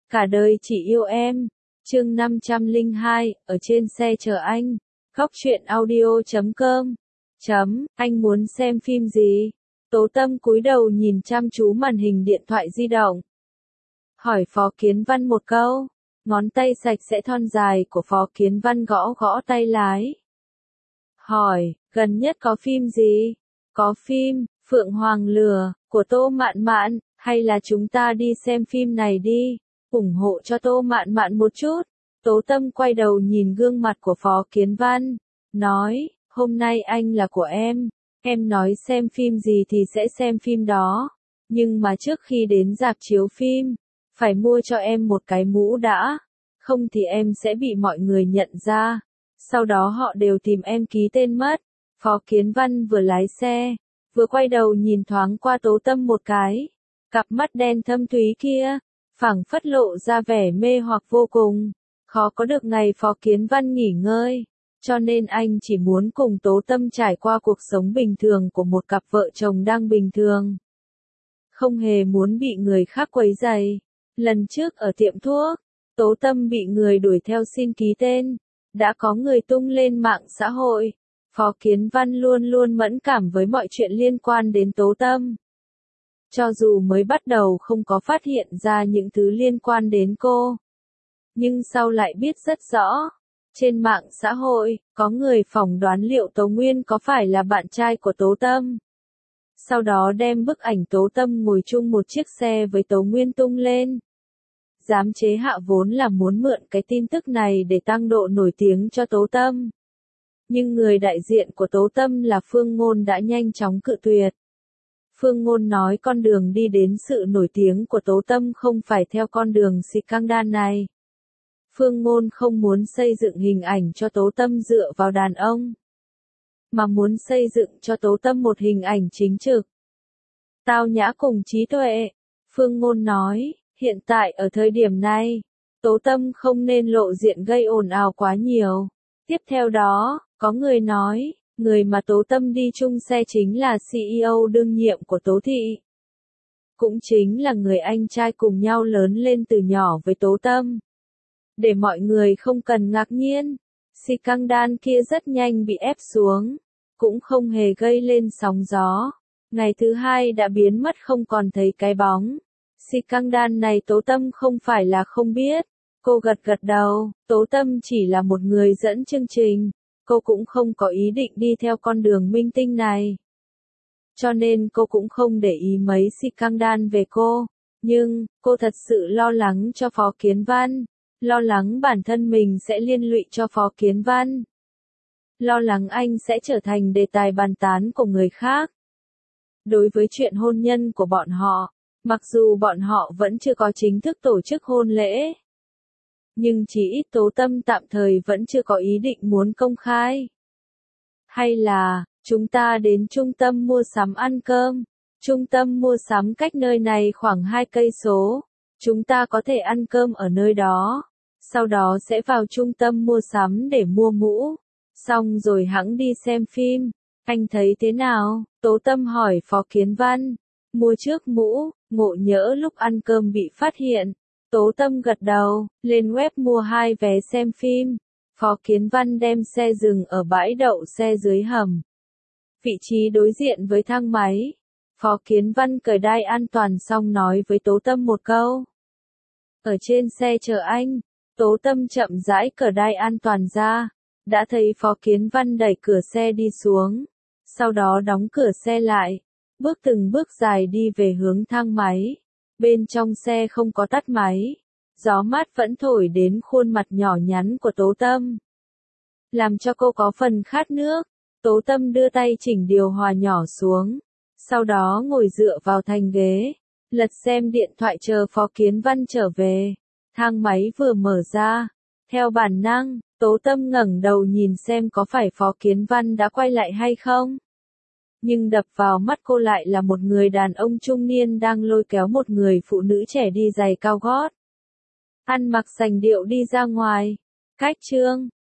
Cả đời chỉ yêu em. Chương 502, ở trên xe chờ anh. Góc truyện audio.com. Anh muốn xem phim gì? Tố Tâm cúi đầu nhìn chăm chú màn hình điện thoại di động. Hỏi Phó Kiến Văn một câu. Ngón tay sạch sẽ thon dài của Phó Kiến Văn gõ gõ tay lái. Hỏi, gần nhất có phim gì? Có phim, Phượng Hoàng Lửa, của Tô Mạn Mạn, hay là chúng ta đi xem phim này đi, ủng hộ cho Tô Mạn Mạn một chút. Tố Tâm quay đầu nhìn gương mặt của Phó Kiến Văn, nói, hôm nay anh là của em nói xem phim gì thì sẽ xem phim đó, nhưng mà trước khi đến rạp chiếu phim, phải mua cho em một cái mũ đã, không thì em sẽ bị mọi người nhận ra, sau đó họ đều tìm em ký tên mất. Phó Kiến Văn vừa lái xe, vừa quay đầu nhìn thoáng qua Tố Tâm một cái, cặp mắt đen thâm thúy kia, phảng phất lộ ra vẻ mê hoặc vô cùng, khó có được ngày Phó Kiến Văn nghỉ ngơi, cho nên anh chỉ muốn cùng Tố Tâm trải qua cuộc sống bình thường của một cặp vợ chồng đang bình thường. Không hề muốn bị người khác quấy rầy. Lần trước ở tiệm thuốc, Tố Tâm bị người đuổi theo xin ký tên, đã có người tung lên mạng xã hội. Phó Kiến Văn luôn luôn mẫn cảm với mọi chuyện liên quan đến Tố Tâm. Cho dù mới bắt đầu không có phát hiện ra những thứ liên quan đến cô, nhưng sau lại biết rất rõ. Trên mạng xã hội, có người phỏng đoán liệu Tố Nguyên có phải là bạn trai của Tố Tâm. Sau đó đem bức ảnh Tố Tâm ngồi chung một chiếc xe với Tố Nguyên tung lên. Giám chế Hạ vốn là muốn mượn cái tin tức này để tăng độ nổi tiếng cho Tố Tâm. Nhưng người đại diện của Tố Tâm là Phương Ngôn đã nhanh chóng cự tuyệt. Phương Ngôn nói con đường đi đến sự nổi tiếng của Tố Tâm không phải theo con đường scandal này. Phương Ngôn không muốn xây dựng hình ảnh cho Tố Tâm dựa vào đàn ông, mà muốn xây dựng cho Tố Tâm một hình ảnh chính trực, tao nhã cùng trí tuệ. Phương Ngôn nói, hiện tại ở thời điểm này, Tố Tâm không nên lộ diện gây ồn ào quá nhiều. Tiếp theo đó, có người nói, người mà Tố Tâm đi chung xe chính là CEO đương nhiệm của Tố Thị. Cũng chính là người anh trai cùng nhau lớn lên từ nhỏ với Tố Tâm. Để mọi người không cần ngạc nhiên, scandal kia rất nhanh bị ép xuống, cũng không hề gây lên sóng gió. Ngày thứ hai đã biến mất không còn thấy cái bóng. Scandal này Tố Tâm không phải là không biết. Cô gật gật đầu, Tố Tâm chỉ là một người dẫn chương trình. Cô cũng không có ý định đi theo con đường minh tinh này. Cho nên cô cũng không để ý mấy scandal về cô. Nhưng, cô thật sự lo lắng cho Phó Kiến Văn. Lo lắng bản thân mình sẽ liên lụy cho Phó Kiến Văn. Lo lắng anh sẽ trở thành đề tài bàn tán của người khác. Đối với chuyện hôn nhân của bọn họ, mặc dù bọn họ vẫn chưa có chính thức tổ chức hôn lễ, nhưng chỉ ít Tố Tâm tạm thời vẫn chưa có ý định muốn công khai. Hay là, chúng ta đến trung tâm mua sắm ăn cơm. Trung tâm mua sắm cách nơi này khoảng 2 cây số. Chúng ta có thể ăn cơm ở nơi đó. Sau đó sẽ vào trung tâm mua sắm để mua mũ. Xong rồi hẵng đi xem phim. Anh thấy thế nào? Tố Tâm hỏi Phó Kiến Văn. Mua trước mũ, ngộ nhỡ lúc ăn cơm bị phát hiện. Tố Tâm gật đầu, lên web mua 2 vé xem phim. Phó Kiến Văn đem xe dừng ở bãi đậu xe dưới hầm. Vị trí đối diện với thang máy. Phó Kiến Văn cởi đai an toàn xong nói với Tố Tâm một câu. Ở trên xe chờ anh. Tố Tâm chậm rãi cởi đai an toàn ra. Đã thấy Phó Kiến Văn đẩy cửa xe đi xuống. Sau đó đóng cửa xe lại. Bước từng bước dài đi về hướng thang máy. Bên trong xe không có tắt máy. Gió mát vẫn thổi đến khuôn mặt nhỏ nhắn của Tố Tâm, làm cho cô có phần khát nước. Tố Tâm đưa tay chỉnh điều hòa nhỏ xuống. Sau đó ngồi dựa vào thành ghế. Lật xem điện thoại chờ Phó Kiến Văn trở về. Thang máy vừa mở ra. Theo bản năng, Tố Tâm ngẩng đầu nhìn xem có phải Phó Kiến Văn đã quay lại hay không. Nhưng đập vào mắt cô lại là một người đàn ông trung niên đang lôi kéo một người phụ nữ trẻ đi giày cao gót. Ăn mặc sành điệu đi ra ngoài. Cách chương